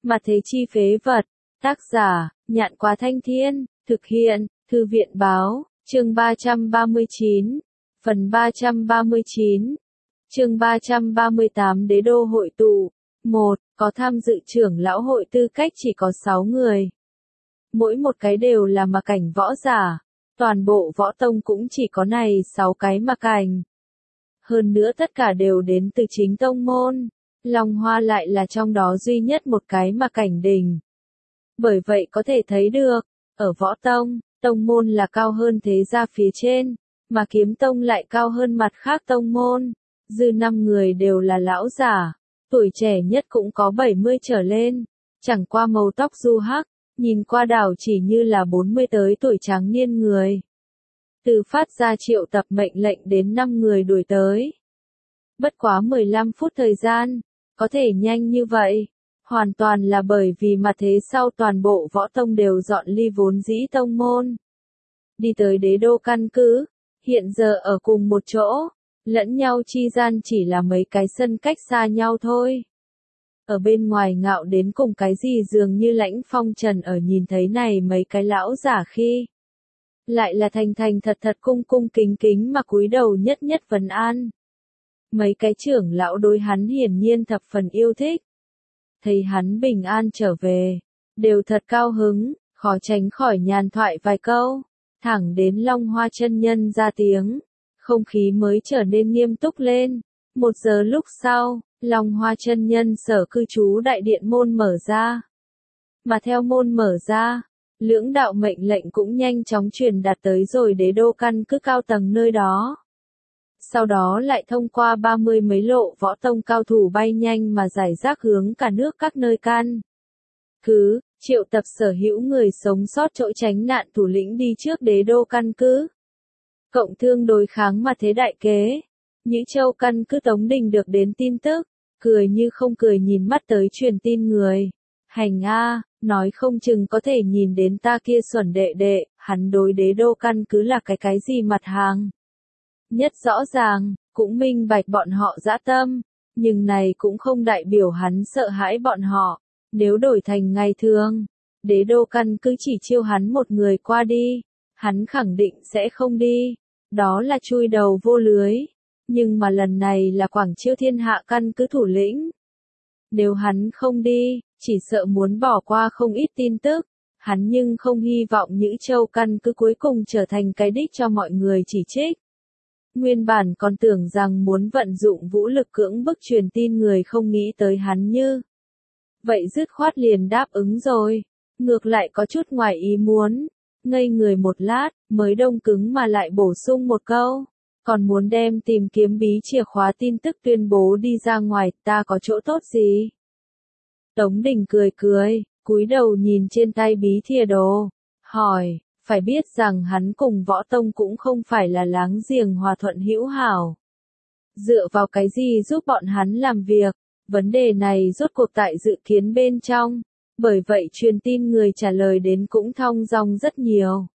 Mà thế chi phế vật. Tác giả, Nhạn Quá Thanh Thiên, thực hiện, Thư viện báo, chương 339, phần 339, chương 338 Đế đô hội tụ. 1. Có tham dự trưởng lão hội tư cách chỉ có 6 người. Mỗi một cái đều là ma cảnh võ giả. Toàn bộ võ tông cũng chỉ có này 6 cái ma cảnh. Hơn nữa tất cả đều đến từ chính tông môn. Long Hoa lại là trong đó duy nhất một cái ma cảnh đỉnh. Bởi vậy có thể thấy được, ở võ tông, tông môn là cao hơn thế gia phía trên, mà kiếm tông lại cao hơn mặt khác tông môn. Dư 5 người đều là lão giả, tuổi trẻ nhất cũng có 70 trở lên, chẳng qua màu tóc du hắc, nhìn qua đảo chỉ như là 40 tới tuổi tráng niên người. Từ phát ra triệu tập mệnh lệnh đến 5 người đuổi tới. Bất quá 15 phút thời gian, có thể nhanh như vậy, hoàn toàn là bởi vì mà thế sau toàn bộ võ tông đều dọn ly vốn dĩ tông môn. Đi tới đế đô căn cứ, hiện giờ ở cùng một chỗ, lẫn nhau chi gian chỉ là mấy cái sân cách xa nhau thôi. Ở bên ngoài ngạo đến cùng cái gì dường như Lãnh Phong Trần ở nhìn thấy này mấy cái lão giả khi. Lại là thành thành thật thật cung cung kính kính mà cúi đầu nhất nhất vấn an. Mấy cái trưởng lão đối hắn hiển nhiên thập phần yêu thích. Thấy hắn bình an trở về, đều thật cao hứng, khó tránh khỏi nhàn thoại vài câu, thẳng đến Long Hoa chân nhân ra tiếng, không khí mới trở nên nghiêm túc lên. 1 giờ lúc sau, Long Hoa chân nhân sở cư trú đại điện môn mở ra. Mà theo môn mở ra, lưỡng đạo mệnh lệnh cũng nhanh chóng truyền đạt tới rồi đế đô căn cứ cao tầng nơi đó. Sau đó lại thông qua 30 mấy lộ võ tông cao thủ bay nhanh mà giải rác hướng cả nước các nơi căn cứ, triệu tập sở hữu người sống sót chỗ tránh nạn thủ lĩnh đi trước đế đô căn cứ. Cộng thương đối kháng mà thế đại kế. Nhữ Châu căn cứ Tống Đình được đến tin tức, cười như không cười nhìn mắt tới truyền tin người. Hành a, nói không chừng có thể nhìn đến ta kia xuẩn đệ đệ, hắn đối đế đô căn cứ là cái gì mặt hàng. Nhất rõ ràng, cũng minh bạch bọn họ dã tâm, nhưng này cũng không đại biểu hắn sợ hãi bọn họ. Nếu đổi thành ngày thường, đế đô căn cứ chỉ chiêu hắn một người qua đi, hắn khẳng định sẽ không đi, đó là chui đầu vô lưới. Nhưng mà lần này là Quảng Chiêu thiên hạ căn cứ thủ lĩnh. Nếu hắn không đi, chỉ sợ muốn bỏ qua không ít tin tức, hắn nhưng không hy vọng Nhữ Châu căn cứ cuối cùng trở thành cái đích cho mọi người chỉ trích. Nguyên bản còn tưởng rằng muốn vận dụng vũ lực cưỡng bức truyền tin người không nghĩ tới hắn như. Vậy dứt khoát liền đáp ứng rồi, ngược lại có chút ngoài ý muốn, ngây người một lát, mới đông cứng mà lại bổ sung một câu, còn muốn đem tìm kiếm bí chìa khóa tin tức tuyên bố đi ra ngoài, ta có chỗ tốt gì? Tống Đình cười cười, cúi đầu nhìn trên tay bí thìa đồ, hỏi. Phải biết rằng hắn cùng võ tông cũng không phải là láng giềng hòa thuận hữu hảo. Dựa vào cái gì giúp bọn hắn làm việc, vấn đề này rốt cuộc tại dự kiến bên trong, bởi vậy truyền tin người trả lời đến cũng thong dong rất nhiều.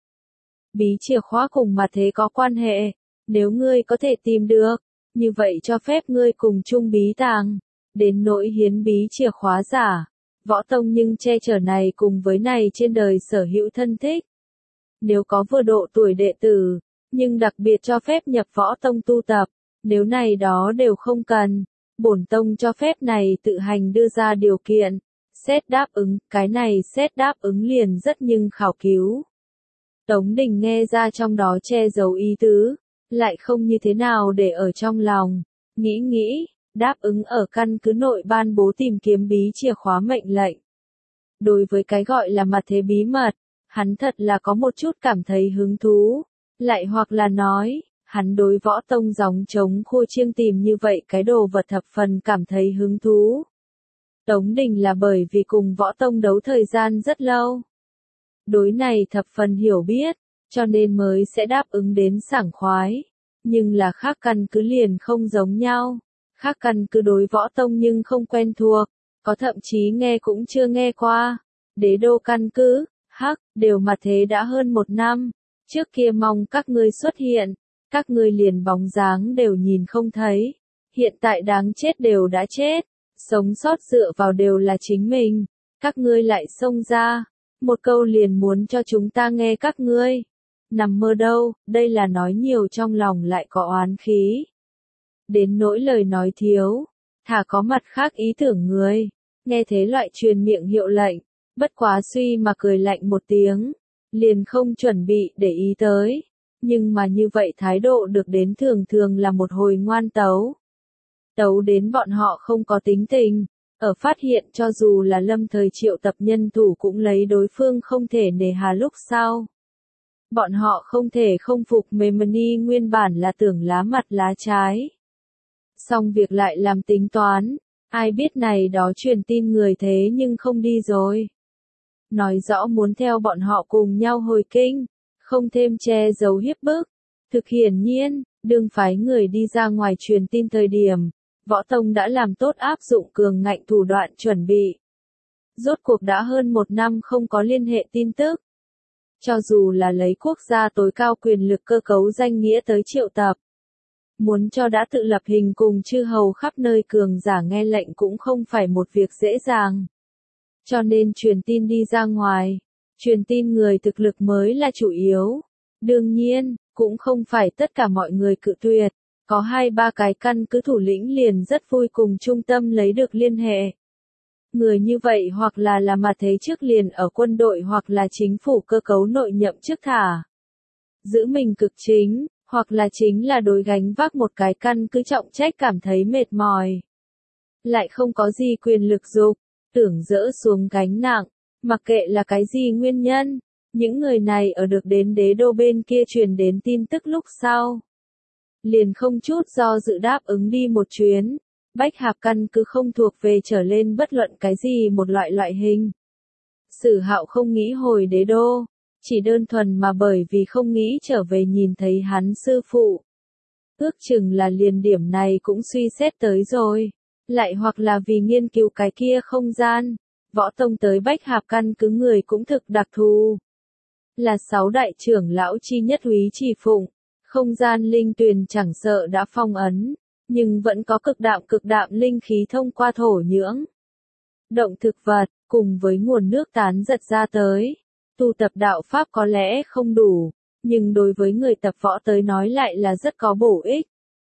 Bí chìa khóa cùng mà thế có quan hệ, nếu ngươi có thể tìm được, như vậy cho phép ngươi cùng chung bí tàng, đến nỗi hiến bí chìa khóa giả, võ tông nhưng che chở này cùng với này trên đời sở hữu thân thích. Nếu có vừa độ tuổi đệ tử, nhưng đặc biệt cho phép nhập võ tông tu tập, nếu này đó đều không cần, bổn tông cho phép này tự hành đưa ra điều kiện, xét đáp ứng, cái này xét đáp ứng liền rất nhưng khảo cứu. Tống Đình nghe ra trong đó che giấu ý tứ, lại không như thế nào để ở trong lòng, nghĩ, đáp ứng ở căn cứ nội ban bố tìm kiếm bí chìa khóa mệnh lệnh. Đối với cái gọi là mặt thế bí mật, hắn thật là có một chút cảm thấy hứng thú, lại hoặc là nói, hắn đối võ tông gióng trống khua chiêng tìm như vậy cái đồ vật thập phần cảm thấy hứng thú. Tống Đình là bởi vì cùng võ tông đấu thời gian rất lâu. Đối này thập phần hiểu biết, cho nên mới sẽ đáp ứng đến sảng khoái. Nhưng là khác căn cứ liền không giống nhau. Khác căn cứ đối võ tông nhưng không quen thuộc, có thậm chí nghe cũng chưa nghe qua. Đế đô căn cứ, đều mà thế đã hơn 1 năm, trước kia mong các ngươi xuất hiện, các ngươi liền bóng dáng đều nhìn không thấy, hiện tại đáng chết đều đã chết, sống sót dựa vào đều là chính mình, các ngươi lại xông ra, một câu liền muốn cho chúng ta nghe các ngươi. Nằm mơ đâu, đây là nói nhiều trong lòng lại có oán khí. Đến nỗi lời nói thiếu, thà có mặt khác ý tưởng người, nghe thế loại truyền miệng hiệu lệnh, bất quá suy mà cười lạnh một tiếng, liền không chuẩn bị để ý tới. Nhưng mà như vậy thái độ được đến thường thường là một hồi ngoan tấu. Tấu đến bọn họ không có tính tình, ở phát hiện cho dù là lâm thời triệu tập nhân thủ cũng lấy đối phương không thể nề hà lúc sau. Bọn họ không thể không phục Memani nguyên bản là tưởng lá mặt lá trái. Xong việc lại làm tính toán, ai biết này đó truyền tin người thế nhưng không đi rồi. Nói rõ muốn theo bọn họ cùng nhau hồi kinh, không thêm che giấu hiếp bức. Thực hiển nhiên, đương phái người đi ra ngoài truyền tin thời điểm, Võ Tông đã làm tốt áp dụng cường ngạnh thủ đoạn chuẩn bị. Rốt cuộc đã hơn 1 năm không có liên hệ tin tức. Cho dù là lấy quốc gia tối cao quyền lực cơ cấu danh nghĩa tới triệu tập. Muốn cho đã tự lập hình cùng chư hầu khắp nơi cường giả nghe lệnh cũng không phải một việc dễ dàng. Cho nên truyền tin đi ra ngoài, truyền tin người thực lực mới là chủ yếu. Đương nhiên, cũng không phải tất cả mọi người cự tuyệt, có 2-3 cái căn cứ thủ lĩnh liền rất vui cùng trung tâm lấy được liên hệ. Người như vậy hoặc là mà thế trước liền ở quân đội hoặc là chính phủ cơ cấu nội nhậm chức thả. Giữ mình cực chính, hoặc là chính là đối gánh vác một cái căn cứ trọng trách cảm thấy mệt mỏi. Lại không có gì quyền lực dục, tưởng dỡ xuống gánh nặng, mặc kệ là cái gì nguyên nhân, những người này ở được đến đế đô bên kia truyền đến tin tức lúc sau. Liền không chút do dự đáp ứng đi một chuyến, Bách Hạp căn cứ không thuộc về trở lên bất luận cái gì một loại hình. Sử Hạo không nghĩ hồi đế đô, chỉ đơn thuần mà bởi vì không nghĩ trở về nhìn thấy hắn sư phụ. Ước chừng là liền điểm này cũng suy xét tới rồi. Lại hoặc là vì nghiên cứu cái kia không gian, Võ Tông tới Bách Hạp căn cứ người cũng thực đặc thù. Là 6 đại trưởng lão chi nhất Úy Chỉ Phụng, không gian linh tuyền chẳng sợ đã phong ấn, nhưng vẫn có cực đạm linh khí thông qua thổ nhưỡng. Động thực vật, cùng với nguồn nước tán giật ra tới. Tu tập đạo Pháp có lẽ không đủ, nhưng đối với người tập võ tới nói lại là rất có bổ ích.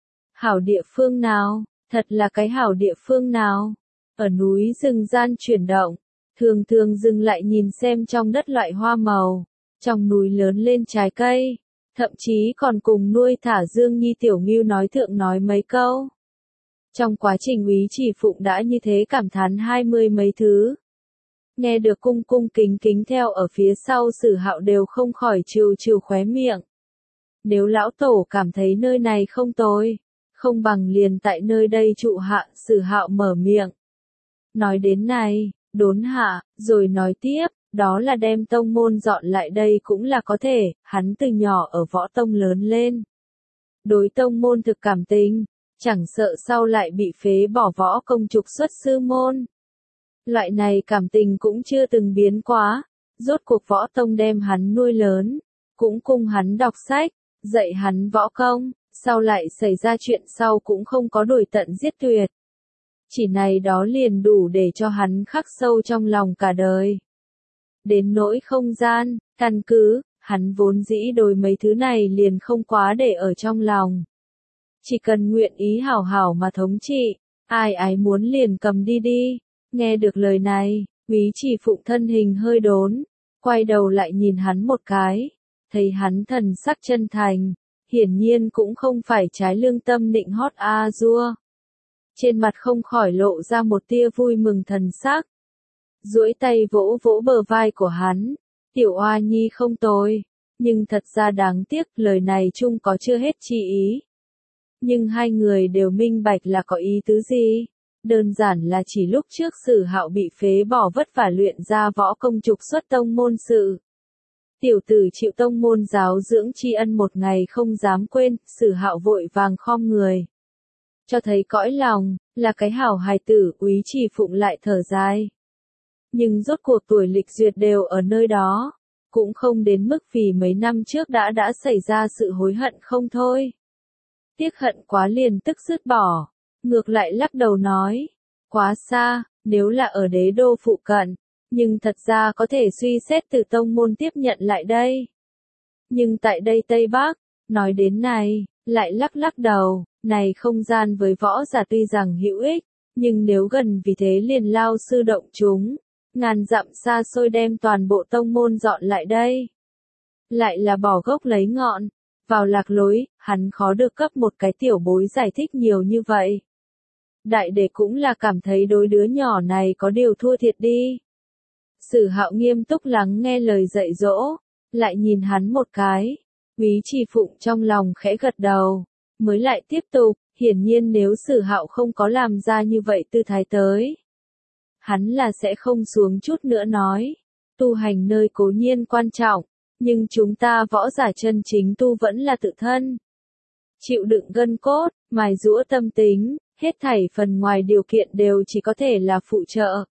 Hảo địa phương nào? Thật là cái hảo địa phương nào? Ở núi rừng gian chuyển động, thường thường dừng lại nhìn xem trong đất loại hoa màu, trong núi lớn lên trái cây, thậm chí còn cùng nuôi thả Dương Nhi tiểu ngưu nói thượng nói mấy câu. Trong quá trình Úy Chỉ Phụng đã như thế cảm thán 20 mấy thứ. Nghe được cung cung kính kính theo ở phía sau Sử Hạo đều không khỏi trừ khóe miệng. Nếu lão tổ cảm thấy nơi này không tồi, không bằng liền tại nơi đây trụ hạ, Sử Hạo mở miệng. Nói đến này, đốn hạ, rồi nói tiếp, đó là đem tông môn dọn lại đây cũng là có thể, hắn từ nhỏ ở võ tông lớn lên. Đối tông môn thực cảm tình, chẳng sợ sau lại bị phế bỏ võ công trục xuất sư môn. Loại này cảm tình cũng chưa từng biến quá, rốt cuộc võ tông đem hắn nuôi lớn, cũng cùng hắn đọc sách, dạy hắn võ công, sau lại xảy ra chuyện sau cũng không có đuổi tận giết tuyệt. Chỉ này đó liền đủ để cho hắn khắc sâu trong lòng cả đời. Đến nỗi không gian, căn cứ, hắn vốn dĩ đối mấy thứ này liền không quá để ở trong lòng. Chỉ cần nguyện ý hảo hảo mà thống trị, ai ái muốn liền cầm đi đi. Nghe được lời này, Úy Chỉ Phụng thân hình hơi đốn, quay đầu lại nhìn hắn một cái, thấy hắn thần sắc chân thành, hiển nhiên cũng không phải trái lương tâm nịnh hót a dua. Trên mặt không khỏi lộ ra một tia vui mừng thần sắc. Duỗi tay vỗ vỗ bờ vai của hắn, tiểu oa nhi không tồi, nhưng thật ra đáng tiếc lời này chung có chưa hết chi ý. Nhưng hai người đều minh bạch là có ý tứ gì. Đơn giản là chỉ lúc trước Sử Hạo bị phế bỏ vất vả luyện ra võ công trục xuất tông môn sự. Tiểu tử chịu tông môn giáo dưỡng tri ân một ngày không dám quên, Sử Hạo vội vàng khom người. Cho thấy cõi lòng, là cái hảo hài tử, Úy Chỉ Phụng lại thở dài. Nhưng rốt cuộc tuổi lịch duyệt đều ở nơi đó, cũng không đến mức vì mấy năm trước đã xảy ra sự hối hận không thôi. Tiếc hận quá liền tức dứt bỏ. Ngược lại lắc đầu nói, quá xa, nếu là ở đế đô phụ cận, nhưng thật ra có thể suy xét từ tông môn tiếp nhận lại đây. Nhưng tại đây Tây Bắc, nói đến này, lại lắc lắc đầu, này không gian với võ giả tuy rằng hữu ích, nhưng nếu gần vì thế liền lao sư động chúng, ngàn dặm xa xôi đem toàn bộ tông môn dọn lại đây. Lại là bỏ gốc lấy ngọn, vào lạc lối, hắn khó được cấp một cái tiểu bối giải thích nhiều như vậy. Đại đệ cũng là cảm thấy đối đứa nhỏ này có điều thua thiệt đi. Sử Hạo nghiêm túc lắng nghe lời dạy dỗ, lại nhìn hắn một cái. Úy Trì Phụng trong lòng khẽ gật đầu, mới lại tiếp tục, hiển nhiên nếu Sử Hạo không có làm ra như vậy tư thái tới, hắn là sẽ không xuống chút nữa nói. Tu hành nơi cố nhiên quan trọng, nhưng chúng ta võ giả chân chính tu vẫn là tự thân. Chịu đựng gân cốt, mài giũa tâm tính, hết thảy phần ngoài điều kiện đều chỉ có thể là phụ trợ,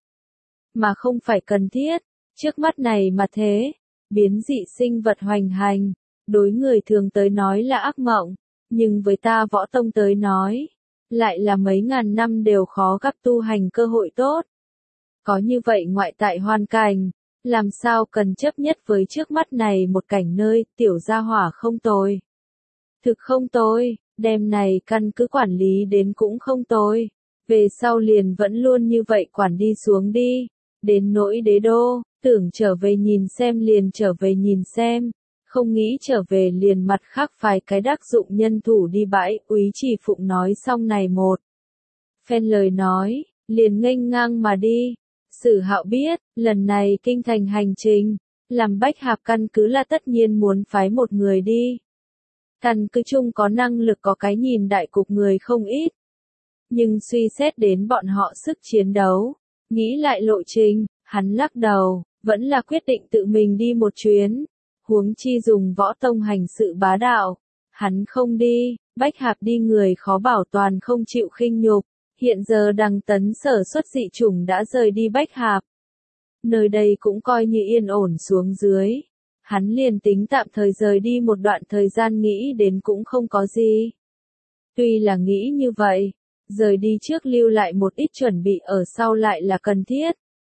mà không phải cần thiết. Trước mắt này mà thế, biến dị sinh vật hoành hành, đối người thường tới nói là ác mộng, nhưng với ta võ tông tới nói, lại là mấy ngàn năm đều khó gặp tu hành cơ hội tốt. Có như vậy ngoại tại hoàn cảnh, làm sao cần chấp nhất với trước mắt này một cảnh nơi tiểu gia hỏa không tồi. Thực không tồi, đem này căn cứ quản lý đến cũng không tồi. Về sau liền vẫn luôn như vậy quản đi xuống đi. Đến nỗi đế đô, tưởng trở về nhìn xem liền trở về nhìn xem. Không nghĩ trở về liền mặt khác phải cái đắc dụng nhân thủ đi bãi. Úy Trì Phụng nói xong này một phen lời nói, liền nghênh ngang mà đi. Sử Hạo biết, lần này kinh thành hành trình, làm Bách Hạp căn cứ là tất nhiên muốn phái một người đi. Căn cứ chung có năng lực có cái nhìn đại cục người không ít. Nhưng suy xét đến bọn họ sức chiến đấu, nghĩ lại lộ trình, hắn lắc đầu, vẫn là quyết định tự mình đi một chuyến. Huống chi dùng võ tông hành sự bá đạo. Hắn không đi, Bách Hạp đi người khó bảo toàn không chịu khinh nhục. Hiện giờ Đằng Tấn sở xuất dị chủng đã rời đi Bách Hạp. Nơi đây cũng coi như yên ổn xuống dưới. Hắn liền tính tạm thời rời đi một đoạn thời gian nghĩ đến cũng không có gì. Tuy là nghĩ như vậy, rời đi trước lưu lại một ít chuẩn bị ở sau lại là cần thiết.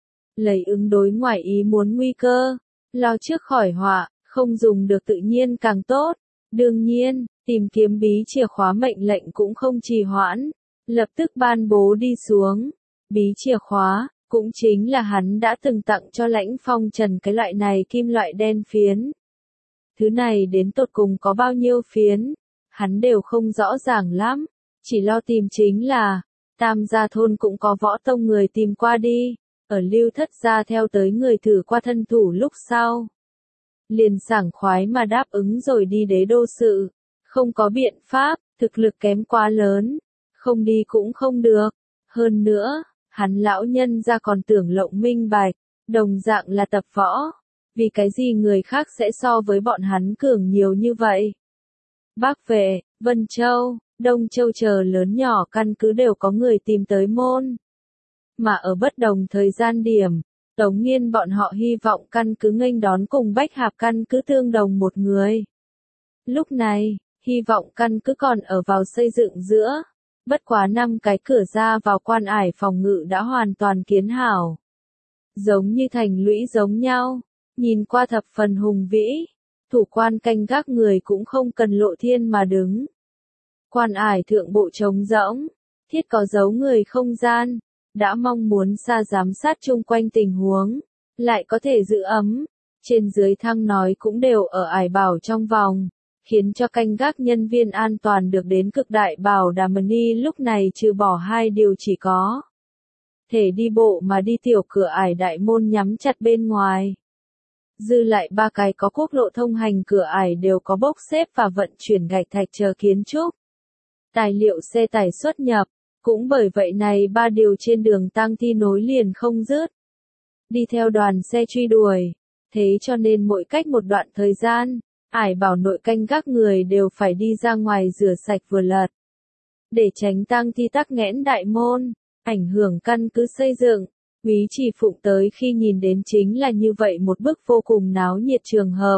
Lấy ứng đối ngoài ý muốn nguy cơ, lo trước khỏi họa, không dùng được tự nhiên càng tốt. Đương nhiên, tìm kiếm bí chìa khóa mệnh lệnh cũng không trì hoãn. Lập tức ban bố đi xuống. Bí chìa khóa, cũng chính là hắn đã từng tặng cho Lãnh Phong Trần cái loại này kim loại đen phiến. Thứ này đến tột cùng có bao nhiêu phiến, hắn đều không rõ ràng lắm, chỉ lo tìm chính là, Tam Gia Thôn cũng có võ tông người tìm qua đi, ở Lưu Thất Gia theo tới người thử qua thân thủ lúc sau. Liền sảng khoái mà đáp ứng rồi đi đế đô sự, không có biện pháp, thực lực kém quá lớn. Không đi cũng không được. Hơn nữa, hắn lão nhân ra còn tưởng lộng minh bạch, đồng dạng là tập võ. Vì cái gì người khác sẽ so với bọn hắn cường nhiều như vậy? Bắc Vệ, Vân Châu, Đông Châu chờ lớn nhỏ căn cứ đều có người tìm tới môn. Mà ở bất đồng thời gian điểm, Tống Nghiên bọn họ hy vọng căn cứ nghênh đón cùng Bách Hạp căn cứ tương đồng một người. Lúc này, hy vọng căn cứ còn ở vào xây dựng giữa. Bất quá 5 cái cửa ra vào quan ải phòng ngự đã hoàn toàn kiến hảo. Giống như thành lũy giống nhau, nhìn qua thập phần hùng vĩ, thủ quan canh gác người cũng không cần lộ thiên mà đứng. Quan ải thượng bộ trống rỗng, thiết có dấu người không gian, đã mong muốn xa giám sát chung quanh tình huống, lại có thể giữ ấm, trên dưới thang nói cũng đều ở ải bảo trong vòng. Khiến cho canh gác nhân viên an toàn được đến cực đại bảo đảm ni lúc này trừ bỏ 2 điều chỉ có. Thể đi bộ mà đi tiểu cửa ải đại môn nhắm chặt bên ngoài. Dư lại 3 cái có quốc lộ thông hành cửa ải đều có bốc xếp và vận chuyển gạch thạch chờ kiến trúc. Tài liệu xe tải xuất nhập, cũng bởi vậy này 3 điều trên đường tang thi nối liền không dứt. Đi theo đoàn xe truy đuổi, thế cho nên mỗi cách một đoạn thời gian, ải bảo nội canh gác người đều phải đi ra ngoài rửa sạch vừa lật. Để tránh tang thi tắc nghẽn đại môn, ảnh hưởng căn cứ xây dựng, Úy Trì Phụng tới khi nhìn đến chính là như vậy một bức vô cùng náo nhiệt trường hợp.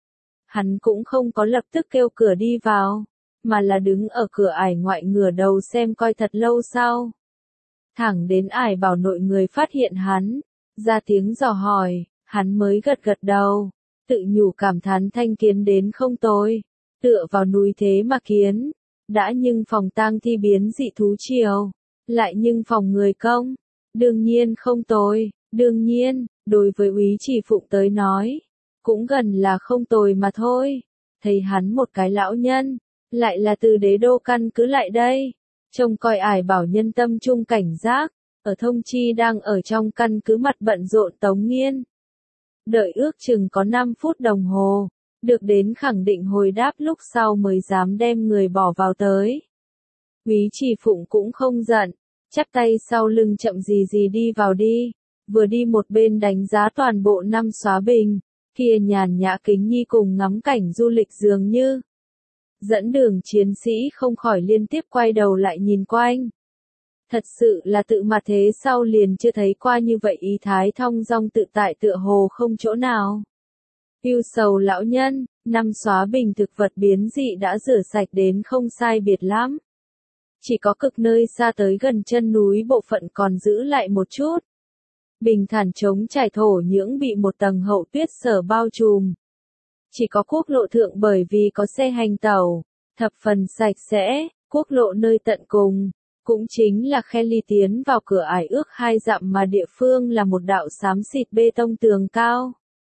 Hắn cũng không có lập tức kêu cửa đi vào, mà là đứng ở cửa ải ngoại ngửa đầu xem coi thật lâu sau. Thẳng đến ải bảo nội người phát hiện hắn, ra tiếng dò hỏi, hắn mới gật gật đầu, tự nhủ cảm thán thanh kiến đến không tồi, tựa vào núi thế mà kiến, đã nhưng phòng tang thi biến dị thú triều, lại nhưng phòng người công, đương nhiên không tồi, đương nhiên, đối với Úy Chỉ Phụng tới nói, cũng gần là không tồi mà thôi, thấy hắn một cái lão nhân, lại là từ đế đô căn cứ lại đây, trông coi ải bảo nhân tâm trung cảnh giác, ở thông chi đang ở trong căn cứ mặt bận rộn Tống Nghiên. Đợi ước chừng có 5 phút đồng hồ, được đến khẳng định hồi đáp lúc sau mới dám đem người bỏ vào tới. Úy Chỉ Phụng cũng không giận, chắp tay sau lưng chậm gì gì đi vào đi, vừa đi một bên đánh giá toàn bộ năm xóa bình, kia nhàn nhã kính nhi cùng ngắm cảnh du lịch dường như. Dẫn đường chiến sĩ không khỏi liên tiếp quay đầu lại nhìn quanh. Thật sự là tự mặt thế sau liền chưa thấy qua như vậy ý thái thong dong tự tại tựa hồ không chỗ nào. Yêu sầu lão nhân, năm xóa bình thực vật biến dị đã rửa sạch đến không sai biệt lắm. Chỉ có cực nơi xa tới gần chân núi bộ phận còn giữ lại một chút. Bình thản trống trải thổ nhưỡng bị một tầng hậu tuyết sở bao trùm. Chỉ có quốc lộ thượng bởi vì có xe hành tàu, thập phần sạch sẽ, quốc lộ nơi tận cùng, cũng chính là khe ly tiến vào cửa ải ước 2 dặm mà địa phương là một đạo xám xịt bê tông tường cao.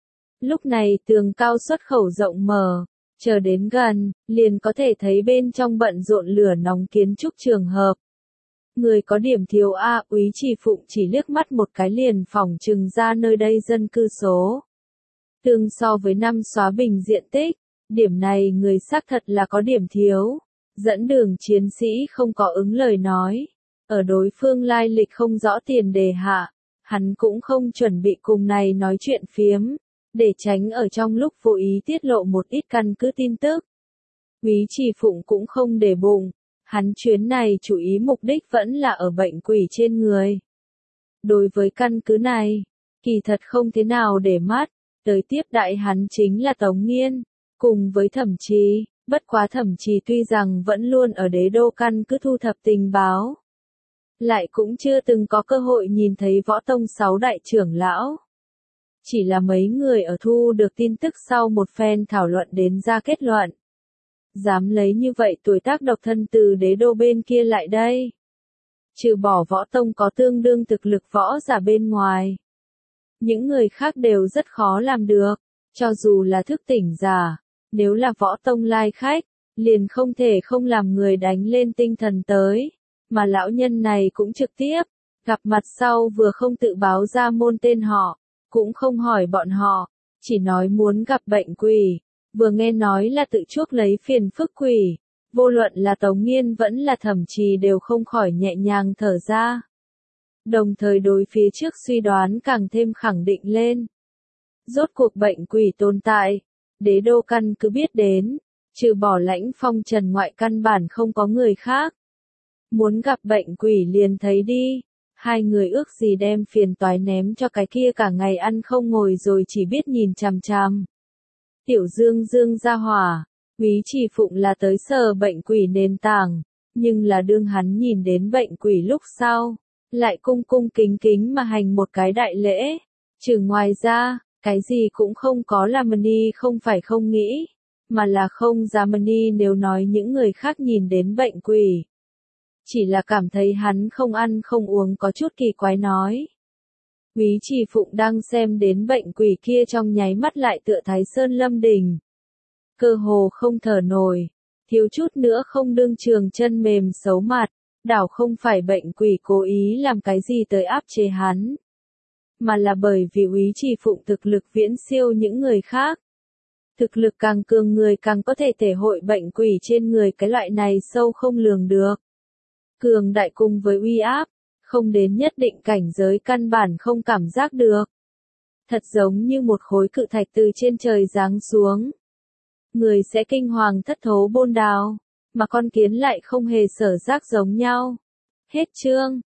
Lúc này tường cao xuất khẩu rộng mở, chờ đến gần, liền có thể thấy bên trong bận rộn lửa nóng kiến trúc trường hợp. Người có điểm thiếu A, Úy Chỉ Phụng chỉ liếc mắt một cái liền phỏng chừng ra nơi đây dân cư số. Tương so với năm xóa bình diện tích, điểm này người xác thật là có điểm thiếu. Dẫn đường chiến sĩ không có ứng lời nói. Ở đối phương lai lịch không rõ tiền đề hạ, hắn cũng không chuẩn bị cùng này nói chuyện phiếm, để tránh ở trong lúc vô ý tiết lộ một ít căn cứ tin tức. Úy Chỉ Phụng cũng không để bụng, hắn chuyến này chủ ý mục đích vẫn là ở bệnh quỷ trên người. Đối với căn cứ này, kỳ thật không thế nào để mắt, tới tiếp đại hắn chính là Tống Nghiên, cùng với Thẩm Trì, bất quá Thẩm Trì tuy rằng vẫn luôn ở đế đô căn cứ thu thập tình báo, lại cũng chưa từng có cơ hội nhìn thấy võ tông 6 đại trưởng lão. Chỉ là mấy người ở thu được tin tức sau một phen thảo luận đến ra kết luận. Dám lấy như vậy tuổi tác độc thân từ đế đô bên kia lại đây. Trừ bỏ võ tông có tương đương thực lực võ giả bên ngoài. Những người khác đều rất khó làm được, cho dù là thức tỉnh giả, nếu là võ tông lai khách, liền không thể không làm người đánh lên tinh thần tới, mà lão nhân này cũng trực tiếp, gặp mặt sau vừa không tự báo ra môn tên họ, cũng không hỏi bọn họ, chỉ nói muốn gặp bệnh quỷ, vừa nghe nói là tự chuốc lấy phiền phức quỷ, vô luận là Tống Nghiên vẫn là Thẩm Trì đều không khỏi nhẹ nhàng thở ra. Đồng thời đối phía trước suy đoán càng thêm khẳng định lên. Rốt cuộc bệnh quỷ tồn tại, đế đô căn cứ biết đến, trừ bỏ Lãnh Phong Trần ngoại căn bản không có người khác. Muốn gặp bệnh quỷ liền thấy đi, hai người ước gì đem phiền toái ném cho cái kia cả ngày ăn không ngồi rồi chỉ biết nhìn chằm chằm. Tiểu Dương Dương ra hỏa, Úy Chỉ Phụng là tới sờ bệnh quỷ nền tảng, nhưng là đương hắn nhìn đến bệnh quỷ lúc sau, lại cung cung kính kính mà hành một cái đại lễ, trừ ngoài ra, cái gì cũng không có là Mani không phải không nghĩ, mà là không dám Mani nếu nói những người khác nhìn đến bệnh quỷ. Chỉ là cảm thấy hắn không ăn không uống có chút kỳ quái nói. Úy Chỉ Phụng đang xem đến bệnh quỷ kia trong nháy mắt lại tựa Thái Sơn Lâm Đình. Cơ hồ không thở nổi, thiếu chút nữa không đương trường chân mềm xấu mặt, đảo không phải bệnh quỷ cố ý làm cái gì tới áp chế hắn. Mà là bởi vì Úy Chỉ Phụng thực lực viễn siêu những người khác. Thực lực càng cường người càng có thể thể hội bệnh quỷ trên người cái loại này sâu không lường được. Cường đại cùng với uy áp, không đến nhất định cảnh giới căn bản không cảm giác được. Thật giống như một khối cự thạch từ trên trời giáng xuống. Người sẽ kinh hoàng thất thố bôn đào, mà con kiến lại không hề sở giác giống nhau. Hết chương.